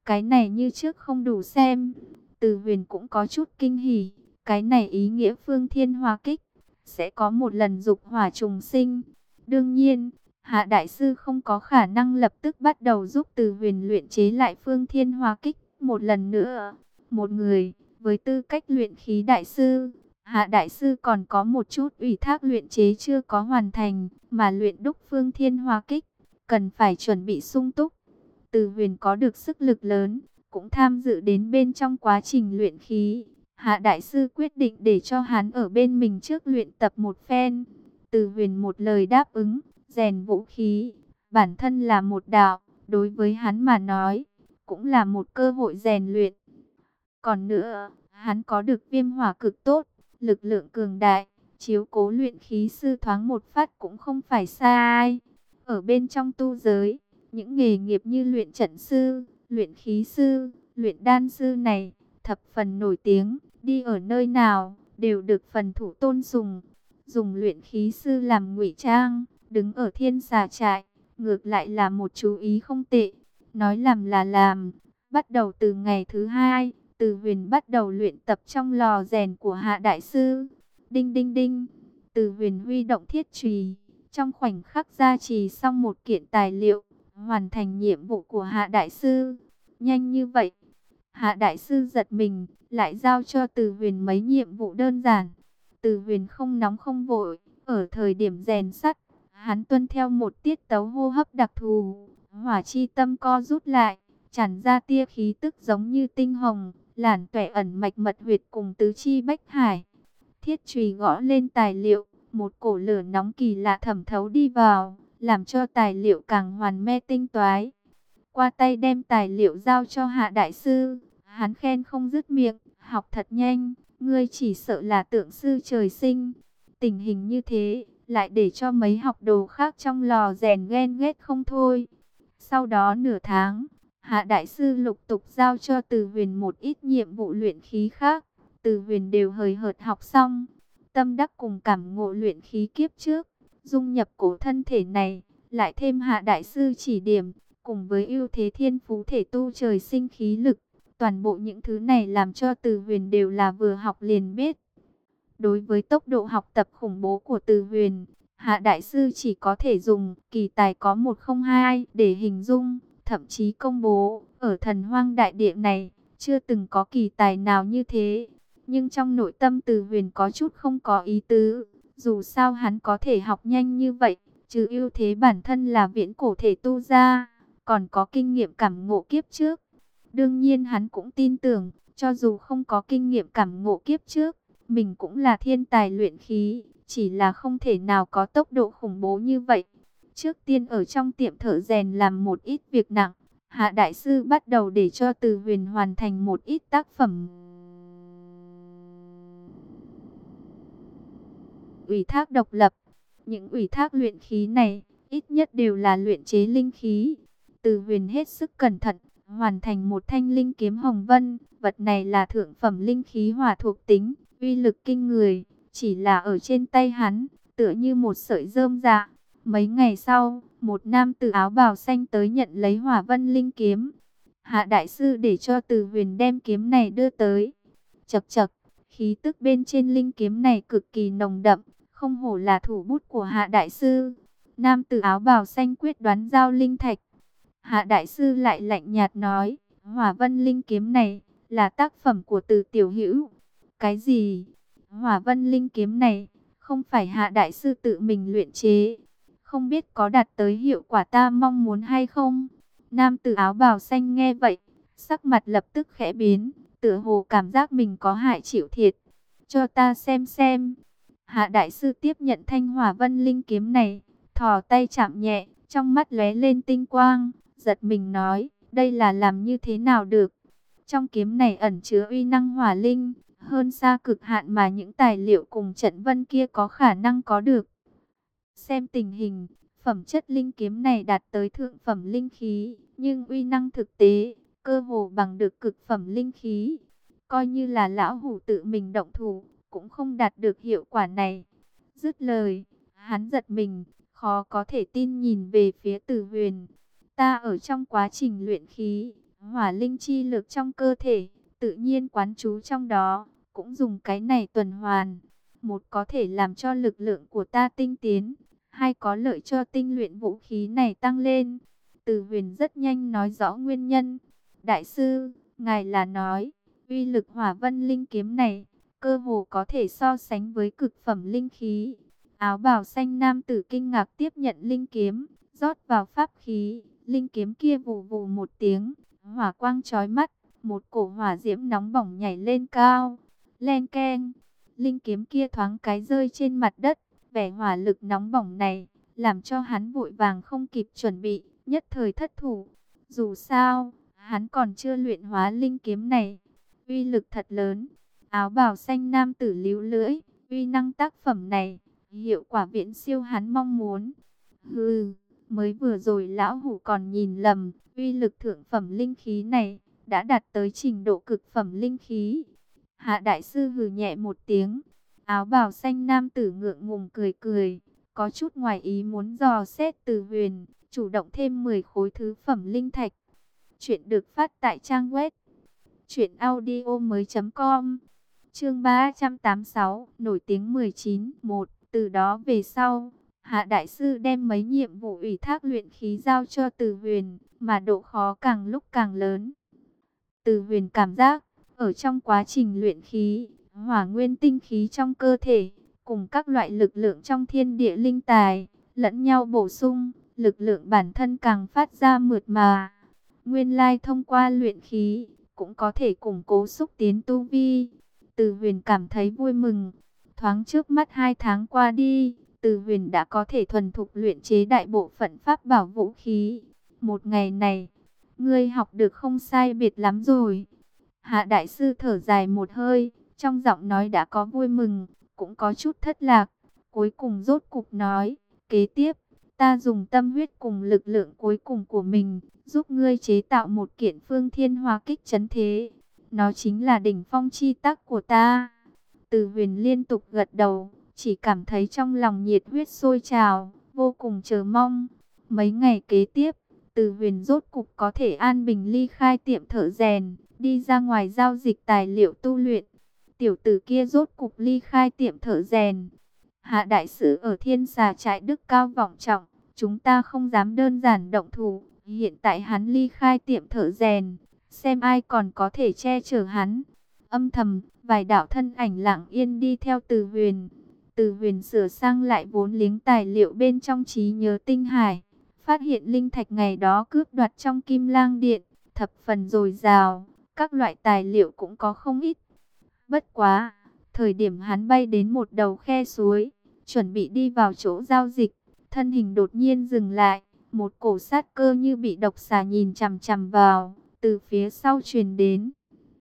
cái này như trước không đủ xem. Từ Huyền cũng có chút kinh hỉ, cái này ý nghĩa Phương Thiên Hỏa Kích sẽ có một lần dục hỏa trùng sinh. Đương nhiên, Hạ đại sư không có khả năng lập tức bắt đầu giúp Từ Huyền luyện chế lại Phương Thiên Hỏa Kích một lần nữa. Một người với tư cách luyện khí đại sư, Hạ đại sư còn có một chút ủy thác luyện chế chưa có hoàn thành, mà luyện đúc Phương Thiên Hỏa Kích cần phải chuẩn bị sung túc. Từ Huyền có được sức lực lớn, cũng tham dự đến bên trong quá trình luyện khí. Hạ đại sư quyết định để cho hắn ở bên mình trước luyện tập một phen. Từ Huyền một lời đáp ứng, rèn vũ khí, bản thân là một đạo, đối với hắn mà nói, cũng là một cơ hội rèn luyện. Còn nữa, hắn có được viêm hỏa cực tốt, lực lượng cường đại, chiếu cố luyện khí sư thoáng một phát cũng không phải sai. Ở bên trong tu giới, những nghề nghiệp như luyện trận sư, luyện khí sư, luyện đan sư này, thập phần nổi tiếng, đi ở nơi nào, đều được phần thủ tôn sùng. Dùng luyện khí sư làm ngụy trang, đứng ở thiên xà trại, ngược lại là một chú ý không tệ. Nói làm là làm, bắt đầu từ ngày thứ hai, Từ Huyền bắt đầu luyện tập trong lò rèn của Hạ đại sư. Đinh đinh đinh, Từ Huyền huy động thiết chùy, trong khoảnh khắc gia trì xong một kiện tài liệu, hoàn thành nhiệm vụ của Hạ đại sư. Nhanh như vậy, Hạ đại sư giật mình, lại giao cho Từ Huyền mấy nhiệm vụ đơn giản. Từ Huyền không nóng không vội, ở thời điểm rèn sắt, hắn tuân theo một tiết tấu hô hấp đặc thù, hỏa chi tâm co rút lại, tràn ra tia khí tức giống như tinh hồng, làn tỏa ẩn mạch mật huyệt cùng tứ chi bách hải. Thiết chùy gõ lên tài liệu, một cổ lửa nóng kỳ lạ thẩm thấu đi vào, làm cho tài liệu càng hoàn me tinh toái. Qua tay đem tài liệu giao cho Hạ đại sư, hắn khen không dứt miệng, học thật nhanh, ngươi chỉ sợ là tượng sư trời sinh. Tình hình như thế, lại để cho mấy học đồ khác trong lò rèn ghen ghét không thôi. Sau đó nửa tháng, Hạ đại sư lục tục giao cho Từ Huyền một ít nhiệm vụ luyện khí khác. Từ Huyền đều hời hợt học xong, tâm đắc cùng cảm ngộ luyện khí kiếp trước, dung nhập cổ thân thể này, lại thêm Hạ đại sư chỉ điểm, cùng với ưu thế thiên phú thể tu trời sinh khí lực, toàn bộ những thứ này làm cho Từ Huyền đều là vừa học liền biết. Đối với tốc độ học tập khủng bố của Từ Huyền, Hạ đại sư chỉ có thể dùng kỳ tài có một không hai để hình dung, thậm chí công bố ở thần hoang đại địa này chưa từng có kỳ tài nào như thế. Nhưng trong nội tâm Từ Huyền có chút không có ý tứ, dù sao hắn có thể học nhanh như vậy, trừ ưu thế bản thân là viễn cổ thể tu ra, còn có kinh nghiệm cảm ngộ kiếp trước. Đương nhiên hắn cũng tin tưởng, cho dù không có kinh nghiệm cảm ngộ kiếp trước, mình cũng là thiên tài luyện khí, chỉ là không thể nào có tốc độ khủng bố như vậy. Trước tiên ở trong tiệm thợ rèn làm một ít việc nặng, Hạ đại sư bắt đầu để cho Từ Huyền hoàn thành một ít tác phẩm. Ủy thác độc lập. Những ủy thác luyện khí này, ít nhất đều là luyện chế linh khí. Từ Huyền hết sức cẩn thận, hoàn thành một thanh linh kiếm hồng vân. Vật này là thượng phẩm linh khí hỏa thuộc tính, uy lực kinh người, chỉ là ở trên tay hắn, tựa như một sợi rơm rạ. Mấy ngày sau, một nam tử áo bào xanh tới nhận lấy hỏa vân linh kiếm. Hạ đại sư để cho Từ Huyền đem kiếm này đưa tới. Chậc chậc, khí tức bên trên linh kiếm này cực kỳ nồng đậm, không hổ là thủ bút của Hạ đại sư. Nam tử áo bào xanh quyết đoán giao linh thạch. Hạ đại sư lại lạnh nhạt nói, hỏa vân linh kiếm này là tác phẩm của Từ tiểu hữu. Cái gì? Hỏa vân linh kiếm này không phải Hạ đại sư tự mình luyện chế, không biết có đạt tới hiệu quả ta mong muốn hay không? Nam tử áo bào xanh nghe vậy, sắc mặt lập tức khẽ biến, tựa hồ cảm giác mình có hại chịu thiệt. Cho ta xem xem. Hạ đại sư tiếp nhận thanh hỏa vân linh kiếm này, thò tay chạm nhẹ, trong mắt lóe lên tinh quang, giật mình nói, đây là làm như thế nào được? Trong kiếm này ẩn chứa uy năng hỏa linh, hơn xa cực hạn mà những tài liệu cùng trận vân kia có khả năng có được. Xem tình hình, phẩm chất linh kiếm này đạt tới thượng phẩm linh khí, nhưng uy năng thực tế, cơ hồ bằng được cực phẩm linh khí. Coi như là lão hủ tự mình động thủ, cũng không đạt được hiệu quả này. Dứt lời, hắn giật mình, khó có thể tin nhìn về phía Từ Huyền. Ta ở trong quá trình luyện khí, hỏa linh chi lực trong cơ thể, tự nhiên quán trú trong đó, cũng dùng cái này tuần hoàn. Một có thể làm cho lực lượng của ta tinh tiến, hai có lợi cho tinh luyện vũ khí này tăng lên. Từ Huyền rất nhanh nói rõ nguyên nhân. Đại sư, ngài là nói, uy lực hỏa vân linh kiếm này, cơ hồ có thể so sánh với cực phẩm linh khí. Áo bào xanh nam tử kinh ngạc tiếp nhận linh kiếm, rót vào pháp khí, linh kiếm kia vù vù một tiếng, hỏa quang chói mắt, một cổ hỏa diễm nóng bỏng nhảy lên cao, len keng, linh kiếm kia thoáng cái rơi trên mặt đất, vẻ hỏa lực nóng bỏng này, làm cho hắn vội vàng không kịp chuẩn bị, nhất thời thất thủ. Dù sao, hắn còn chưa luyện hóa linh kiếm này, uy lực thật lớn. Áo bào xanh nam tử líu lưỡi, uy năng tác phẩm này, hiệu quả viễn siêu hắn mong muốn. Hừ, mới vừa rồi lão hủ còn nhìn lầm, uy lực thượng phẩm linh khí này đã đạt tới trình độ cực phẩm linh khí. Hạ đại sư hừ nhẹ một tiếng, áo bào xanh nam tử ngượng ngùng cười cười, có chút ngoài ý muốn dò xét Từ Huyền, chủ động thêm mười khối thứ phẩm linh thạch. Chuyện được phát tại trang web truyện audio mới.com. Chương ba trăm tám mươi sáu, nổi tiếng mười chín, một. Từ đó về sau, Hạ đại sư đem mấy nhiệm vụ ủy thác luyện khí giao cho Từ Huyền, mà độ khó càng lúc càng lớn. Từ Huyền cảm giác, ở trong quá trình luyện khí, hỏa nguyên tinh khí trong cơ thể, cùng các loại lực lượng trong thiên địa linh tài, lẫn nhau bổ sung, lực lượng bản thân càng phát ra mượt mà. Nguyên lai thông qua luyện khí, cũng có thể củng cố xúc tiến tu vi. Từ Huyền cảm thấy vui mừng. Thoáng trước mắt hai tháng qua đi, Từ Huyền đã có thể thuần thục luyện chế đại bộ phận pháp bảo vũ khí. Một ngày này, ngươi học được không sai biệt lắm rồi. Hạ đại sư thở dài một hơi, trong giọng nói đã có vui mừng, cũng có chút thất lạc. Cuối cùng rốt cục nói, kế tiếp, ta dùng tâm huyết cùng lực lượng cuối cùng của mình, giúp ngươi chế tạo một kiện phương thiên hoa kích trấn thế. Nó chính là đỉnh phong chi tác của ta. Từ Huyền liên tục gật đầu, chỉ cảm thấy trong lòng nhiệt huyết sôi trào, vô cùng chờ mong. Mấy ngày kế tiếp, Từ Huyền rốt cục có thể an bình ly khai tiệm thợ rèn, đi ra ngoài giao dịch tài liệu tu luyện. Tiểu tử kia rốt cục ly khai tiệm thợ rèn. Hạ đại sư ở Thiên Xà trại đức cao vọng trọng, chúng ta không dám đơn giản động thủ. Hiện tại hắn ly khai tiệm thợ rèn, xem ai còn có thể che chở hắn. Âm thầm, vài đạo thân ảnh lặng yên đi theo Từ Huyền. Từ Huyền sửa sang lại vốn liếng tài liệu bên trong trí nhớ tinh hải, phát hiện linh thạch ngày đó cướp đoạt trong Kim Lang Điện, thập phần dồi dào, các loại tài liệu cũng có không ít. Bất quá, thời điểm hắn bay đến một đầu khe suối, chuẩn bị đi vào chỗ giao dịch, thân hình đột nhiên dừng lại, một cổ sát cơ như bị độc xà nhìn chằm chằm vào, từ phía sau truyền đến.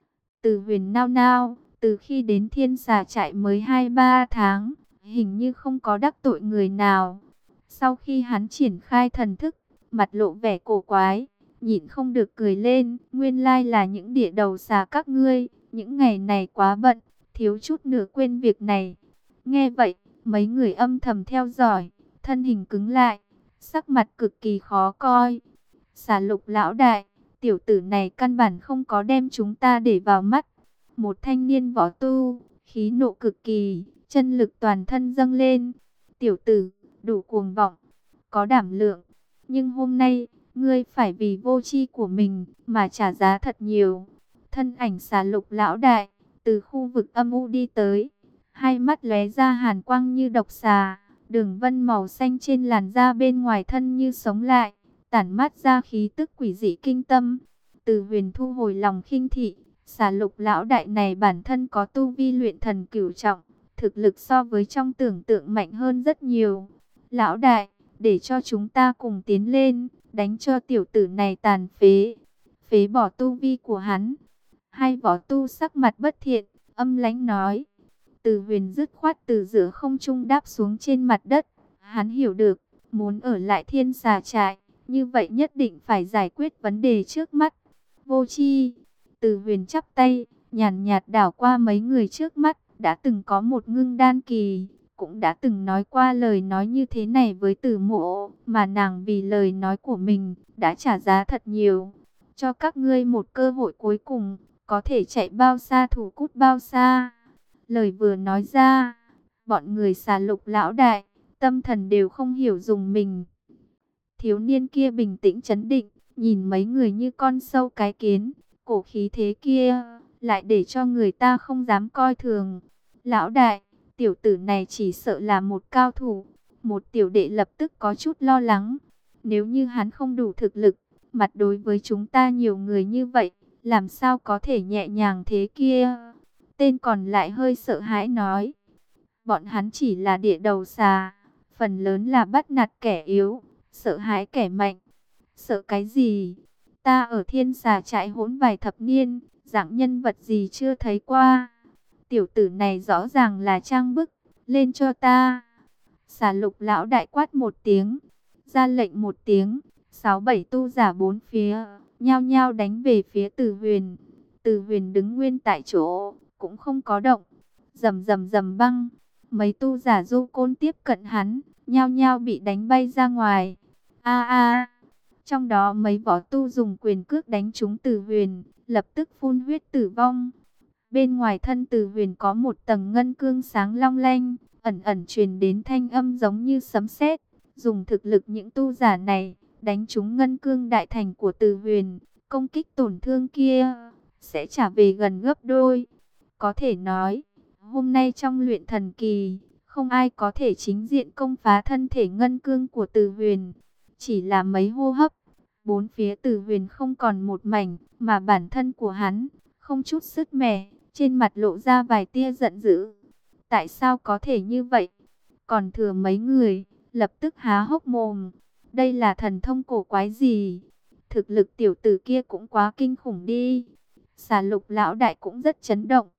Từ Huyền nao nao, từ khi đến Thiên Xà trại mới hai ba tháng, hình như không có đắc tội người nào. Sau khi hắn triển khai thần thức, mặt lộ vẻ cổ quái, nhịn không được cười lên, nguyên lai là những địa đầu xà các ngươi, những ngày này quá bận, thiếu chút nữa quên việc này. Nghe vậy, mấy người âm thầm theo dõi, thân hình cứng lại, sắc mặt cực kỳ khó coi. Xà Lục lão đại, tiểu tử này căn bản không có đem chúng ta để vào mắt. Một thanh niên võ tu, khí nộ cực kỳ, chân lực toàn thân dâng lên. Tiểu tử, đủ cuồng vọng, có đảm lượng. Nhưng hôm nay, ngươi phải vì vô tri của mình mà trả giá thật nhiều. Thân ảnh Xà Lục lão đại, từ khu vực âm u đi tới. Hai mắt lóe ra hàn quang như độc xà. Đường vân màu xanh trên làn da bên ngoài thân như sống lại, tản mát ra khí tức quỷ dị kinh tâm. Từ Huyền thu hồi lòng khinh thị, Xà Lục lão đại này bản thân có tu vi luyện thần cửu trọng, thực lực so với trong tưởng tượng mạnh hơn rất nhiều. Lão đại, để cho chúng ta cùng tiến lên, đánh cho tiểu tử này tàn phế, phế bỏ tu vi của hắn. Hai võ tu sắc mặt bất thiện, âm lãnh nói. Từ Huyền dứt khoát từ giữa không trung đáp xuống trên mặt đất. Hắn hiểu được, muốn ở lại Thiên Xà trại, như vậy nhất định phải giải quyết vấn đề trước mắt. Vô tri. Từ Huyền chắp tay, nhàn nhạt đảo qua mấy người trước mắt, đã từng có một ngưng đan kỳ, cũng đã từng nói qua lời nói như thế này với Từ Mộ, mà nàng vì lời nói của mình đã trả giá thật nhiều. cho các ngươi một cơ hội cuối cùng, có thể chạy bao xa thủ cút bao xa. Lời vừa nói ra, bọn người xà lục lão đại, tâm thần đều không hiểu dùng mình. Thiếu niên kia bình tĩnh trấn định, nhìn mấy người như con sâu cái kiến, cổ khí thế kia, lại để cho người ta không dám coi thường. Lão đại, tiểu tử này chỉ sợ là một cao thủ. Một tiểu đệ lập tức có chút lo lắng. Nếu như hắn không đủ thực lực, mặt đối với chúng ta nhiều người như vậy, làm sao có thể nhẹ nhàng thế kia. Tên còn lại hơi sợ hãi nói. Bọn hắn chỉ là địa đầu xà, phần lớn là bắt nạt kẻ yếu, sợ hãi kẻ mạnh. Sợ cái gì? Ta ở thiên xà trại hỗn vài thập niên, dạng nhân vật gì chưa thấy qua. Tiểu tử này rõ ràng là trang bức, lên cho ta. Xà lục lão đại quát một tiếng, ra lệnh một tiếng, sáu bảy tu giả bốn phía, nhao nhao đánh về phía Từ Huyền. Từ Huyền đứng nguyên tại chỗ, cũng không có động. Rầm rầm rầm băng, mấy tu giả du côn tiếp cận hắn, nhao nhao bị đánh bay ra ngoài. A a, trong đó mấy võ tu dùng quyền cước đánh trúng Từ Huyền, lập tức phun huyết tử vong. Bên ngoài thân Từ Huyền có một tầng ngân cương sáng long lanh, ẩn ẩn truyền đến thanh âm giống như sấm sét. Dùng thực lực những tu giả này, đánh trúng ngân cương đại thành của Từ Huyền, công kích tổn thương kia sẽ trả về gần gấp đôi. Có thể nói, hôm nay trong luyện thần kỳ, không ai có thể chính diện công phá thân thể ngân cương của Từ Huyền. Chỉ là mấy hô hấp, bốn phía Từ Huyền không còn một mảnh, mà bản thân của hắn không chút sứt mẻ, trên mặt lộ ra vài tia giận dữ. Tại sao có thể như vậy? Còn thừa mấy người lập tức há hốc mồm. Đây là thần thông cổ quái gì? Thực lực tiểu tử kia cũng quá kinh khủng đi. Xà lục lão đại cũng rất chấn động.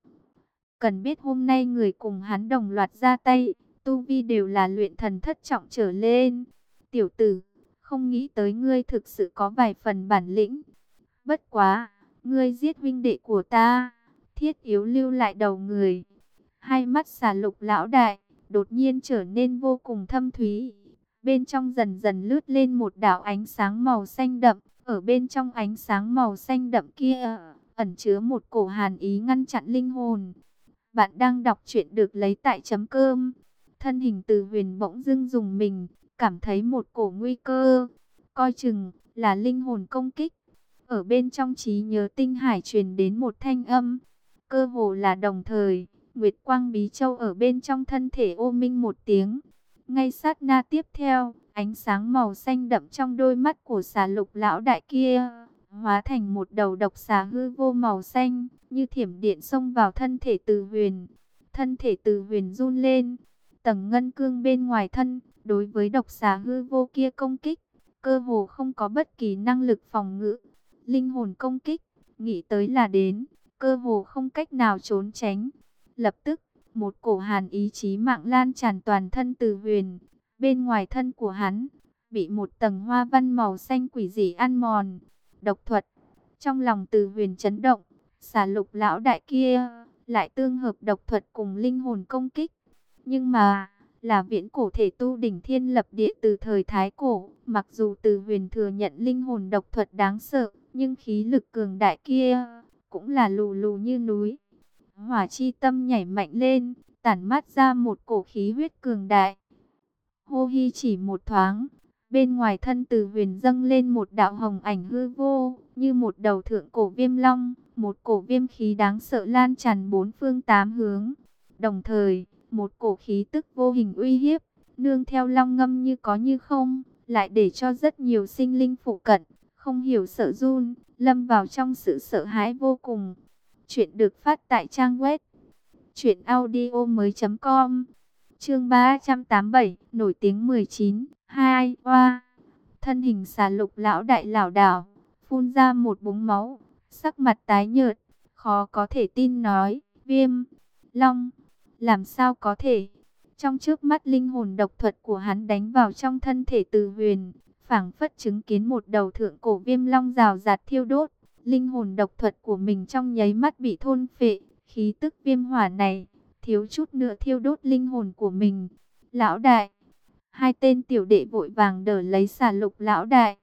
Cần biết hôm nay người cùng hắn đồng loạt ra tay, tu vi đều là luyện thần thất trọng trở lên. Tiểu tử, không nghĩ tới ngươi thực sự có vài phần bản lĩnh. Bất quá, ngươi giết huynh đệ của ta, thiết yếu lưu lại đầu người. Hai mắt xà lục lão đại đột nhiên trở nên vô cùng thâm thúy. Bên trong dần dần lướt lên một đạo ánh sáng màu xanh đậm. Ở bên trong ánh sáng màu xanh đậm kia, ẩn chứa một cổ hàn ý ngăn chặn linh hồn. Bạn đang đọc truyện được lấy tại chấm cơm. Thân hình Từ Huyền bỗng dưng dùng mình, cảm thấy một cổ nguy cơ. Coi chừng là linh hồn công kích. Ở bên trong trí nhớ tinh hải truyền đến một thanh âm. Cơ hồ là đồng thời, Nguyệt Quang Bí Châu ở bên trong thân thể ô minh một tiếng. Ngay sát na tiếp theo, ánh sáng màu xanh đậm trong đôi mắt của xà lục lão đại kia, hóa thành một đầu độc xà hư vô màu xanh, như thiểm điện xông vào thân thể Từ Huyền. Thân thể Từ Huyền run lên, tầng ngân cương bên ngoài thân, đối với độc xà hư vô kia công kích, cơ hồ không có bất kỳ năng lực phòng ngự. Linh hồn công kích, nghĩ tới là đến, cơ hồ không cách nào trốn tránh. Lập tức, một cổ hàn ý chí mạng lan tràn toàn thân Từ Huyền. Bên ngoài thân của hắn, bị một tầng hoa văn màu xanh quỷ dị ăn mòn. Độc thuật, trong lòng Từ Huyền chấn động, xà lục lão đại kia lại tương hợp độc thuật cùng linh hồn công kích. Nhưng mà, là viễn cổ thể tu đỉnh thiên lập địa từ thời Thái Cổ. Mặc dù Từ Huyền thừa nhận linh hồn độc thuật đáng sợ, nhưng khí lực cường đại kia cũng là lù lù như núi. Hỏa chi tâm nhảy mạnh lên, tản mát ra một cổ khí huyết cường đại. Hô hi chỉ một thoáng, bên ngoài thân Từ Huyền dâng lên một đạo hồng ảnh hư vô, như một đầu thượng cổ viêm long, một cổ viêm khí đáng sợ lan tràn bốn phương tám hướng. Đồng thời, một cổ khí tức vô hình uy hiếp, nương theo long ngâm như có như không, lại để cho rất nhiều sinh linh phụ cận, không hiểu sợ run, lâm vào trong sự sợ hãi vô cùng. Chuyện được phát tại trang web truyện audio mới chấm com. Chương ba trăm tám mươi bảy, nổi tiếng mười chín, hai, oa. Thân hình xà lục lão đại lảo đảo, phun ra một búng máu, sắc mặt tái nhợt, khó có thể tin nói, viêm, long, làm sao có thể. Trong trước mắt linh hồn độc thuật của hắn đánh vào trong thân thể Từ Huyền, phảng phất chứng kiến một đầu thượng cổ viêm long rào rạt thiêu đốt. Linh hồn độc thuật của mình trong nháy mắt bị thôn phệ, khí tức viêm hỏa này thiếu chút nữa thiêu đốt linh hồn của mình. Lão đại, hai tên tiểu đệ vội vàng đỡ lấy xà lục lão đại.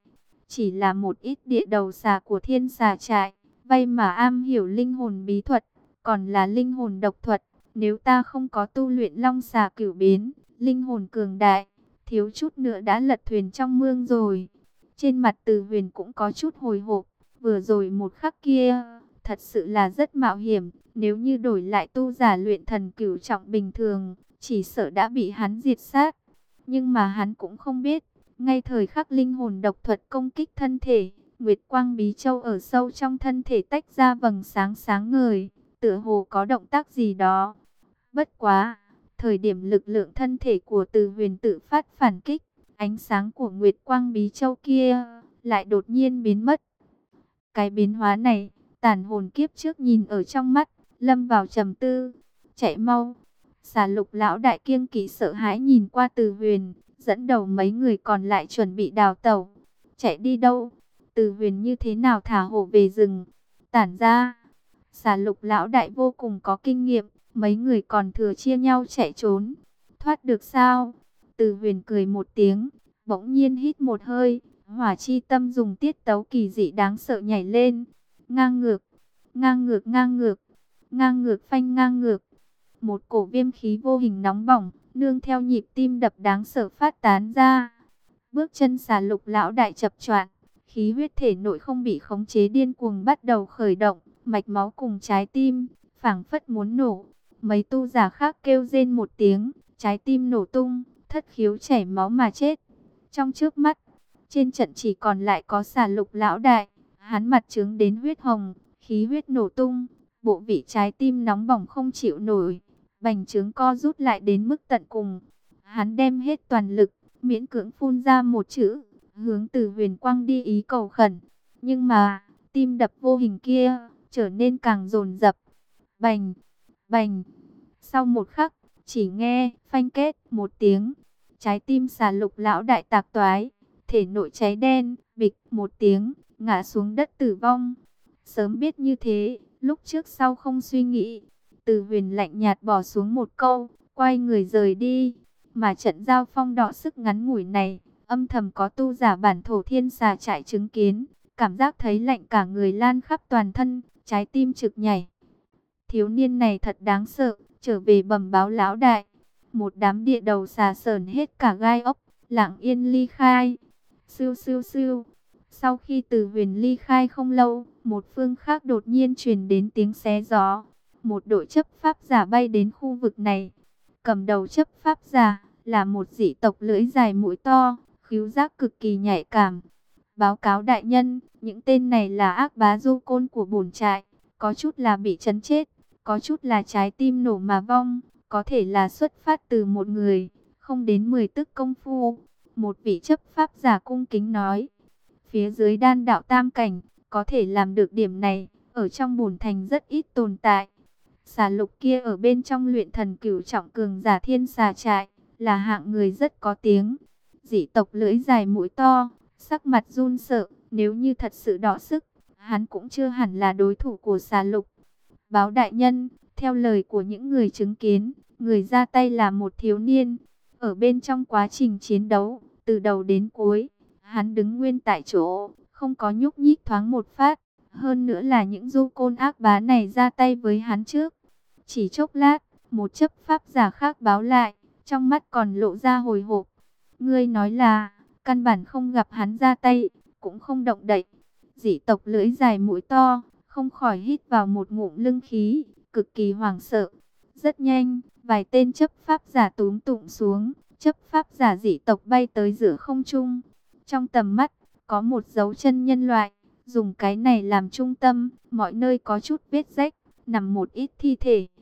chỉ là một ít địa đầu xà của thiên xà trại, vay mà am hiểu linh hồn bí thuật, còn là linh hồn độc thuật. Nếu ta không có tu luyện long xà cửu biến, linh hồn cường đại, thiếu chút nữa đã lật thuyền trong mương rồi. Trên mặt Từ Huyền cũng có chút hồi hộp, vừa rồi một khắc kia, thật sự là rất mạo hiểm. Nếu như đổi lại tu giả luyện thần cửu trọng bình thường, chỉ sợ đã bị hắn diệt sát. Nhưng mà hắn cũng không biết, ngay thời khắc linh hồn độc thuật công kích thân thể, Nguyệt Quang Bí Châu ở sâu trong thân thể tách ra vầng sáng sáng ngời, tựa hồ có động tác gì đó. Bất quá, thời điểm lực lượng thân thể của Từ Huyền tự phát phản kích, ánh sáng của Nguyệt Quang Bí Châu kia lại đột nhiên biến mất. Cái biến hóa này, tàn hồn kiếp trước nhìn ở trong mắt, lâm vào trầm tư. Chạy mau! Xà Lục lão đại kiêng kỵ sợ hãi nhìn qua Từ Huyền, dẫn đầu mấy người còn lại chuẩn bị đào tẩu. Chạy đi đâu? Từ Huyền như thế nào thả hổ về rừng? Tản ra! Xà Lục lão đại vô cùng có kinh nghiệm, mấy người còn thừa chia nhau chạy trốn. Thoát được sao? Từ Huyền cười một tiếng, bỗng nhiên hít một hơi, hỏa chi tâm dùng tiết tấu kỳ dị đáng sợ nhảy lên. Ngang ngược, ngang ngược, ngang ngược, ngang ngược phanh ngang ngược. Một cổ viêm khí vô hình nóng bỏng, nương theo nhịp tim đập đáng sợ phát tán ra. Bước chân Xà Lục lão đại chập choạng, khí huyết thể nội không bị khống chế điên cuồng bắt đầu khởi động, mạch máu cùng trái tim phảng phất muốn nổ. Mấy tu giả khác kêu rên một tiếng, trái tim nổ tung, thất khiếu chảy máu mà chết. Trong trước mắt, trên trận chỉ còn lại có Xà Lục lão đại, hắn mặt trướng đến huyết hồng, khí huyết nổ tung, bộ vị trái tim nóng bỏng không chịu nổi, bành trướng co rút lại đến mức tận cùng. Hắn đem hết toàn lực, miễn cưỡng phun ra một chữ, hướng Từ Huyền quang đi ý cầu khẩn. Nhưng mà, tim đập vô hình kia trở nên càng dồn dập. Bành, bành. Sau một khắc, chỉ nghe phanh kết một tiếng, trái tim Xà Lục lão đại tạc toái, thể nội cháy đen, bịch một tiếng, ngã xuống đất tử vong. Sớm biết như thế, lúc trước sau không suy nghĩ. Từ Huyền lạnh nhạt bỏ xuống một câu, quay người rời đi. Mà trận giao phong đọ sức ngắn ngủi này, âm thầm có tu giả bản thổ thiên xà trại chứng kiến, cảm giác thấy lạnh cả người lan khắp toàn thân, trái tim trực nhảy. Thiếu niên này thật đáng sợ, trở về bẩm báo lão đại. Một đám địa đầu xà sờn hết cả gai ốc, lặng yên ly khai. Siêu siêu siêu. Sau khi Từ Huyền ly khai không lâu, một phương khác đột nhiên truyền đến tiếng xé gió. Một đội chấp pháp giả bay đến khu vực này. Cầm đầu chấp pháp giả là một dị tộc lưỡi dài mũi to, khứu giác cực kỳ nhạy cảm. Báo cáo đại nhân, những tên này là ác bá du côn của bổn trại, có chút là bị chấn chết, có chút là trái tim nổ mà vong, có thể là xuất phát từ một người, không đến mười tức công phu. Một vị chấp pháp giả cung kính nói, phía dưới đan đạo tam cảnh, có thể làm được điểm này, ở trong bổn thành rất ít tồn tại. Xà Lục kia ở bên trong luyện thần cửu trọng cường giả thiên xà trại, là hạng người rất có tiếng. Dị tộc lưỡi dài mũi to, sắc mặt run sợ, nếu như thật sự đọ sức, hắn cũng chưa hẳn là đối thủ của Xà Lục. Báo đại nhân, theo lời của những người chứng kiến, người ra tay là một thiếu niên. Ở bên trong quá trình chiến đấu, từ đầu đến cuối, hắn đứng nguyên tại chỗ, không có nhúc nhích thoáng một phát. Hơn nữa là những du côn ác bá này ra tay với hắn trước. Chỉ chốc lát, một chấp pháp giả khác báo lại, trong mắt còn lộ ra hồi hộp. Ngươi nói là, căn bản không gặp hắn ra tay, cũng không động đậy. Dị tộc lưỡi dài mũi to, không khỏi hít vào một ngụm lưng khí, cực kỳ hoảng sợ. Rất nhanh, vài tên chấp pháp giả túm tụm xuống, chấp pháp giả dị tộc bay tới giữa không trung. Trong tầm mắt, có một dấu chân nhân loại, dùng cái này làm trung tâm, mọi nơi có chút vết rách, nằm một ít thi thể.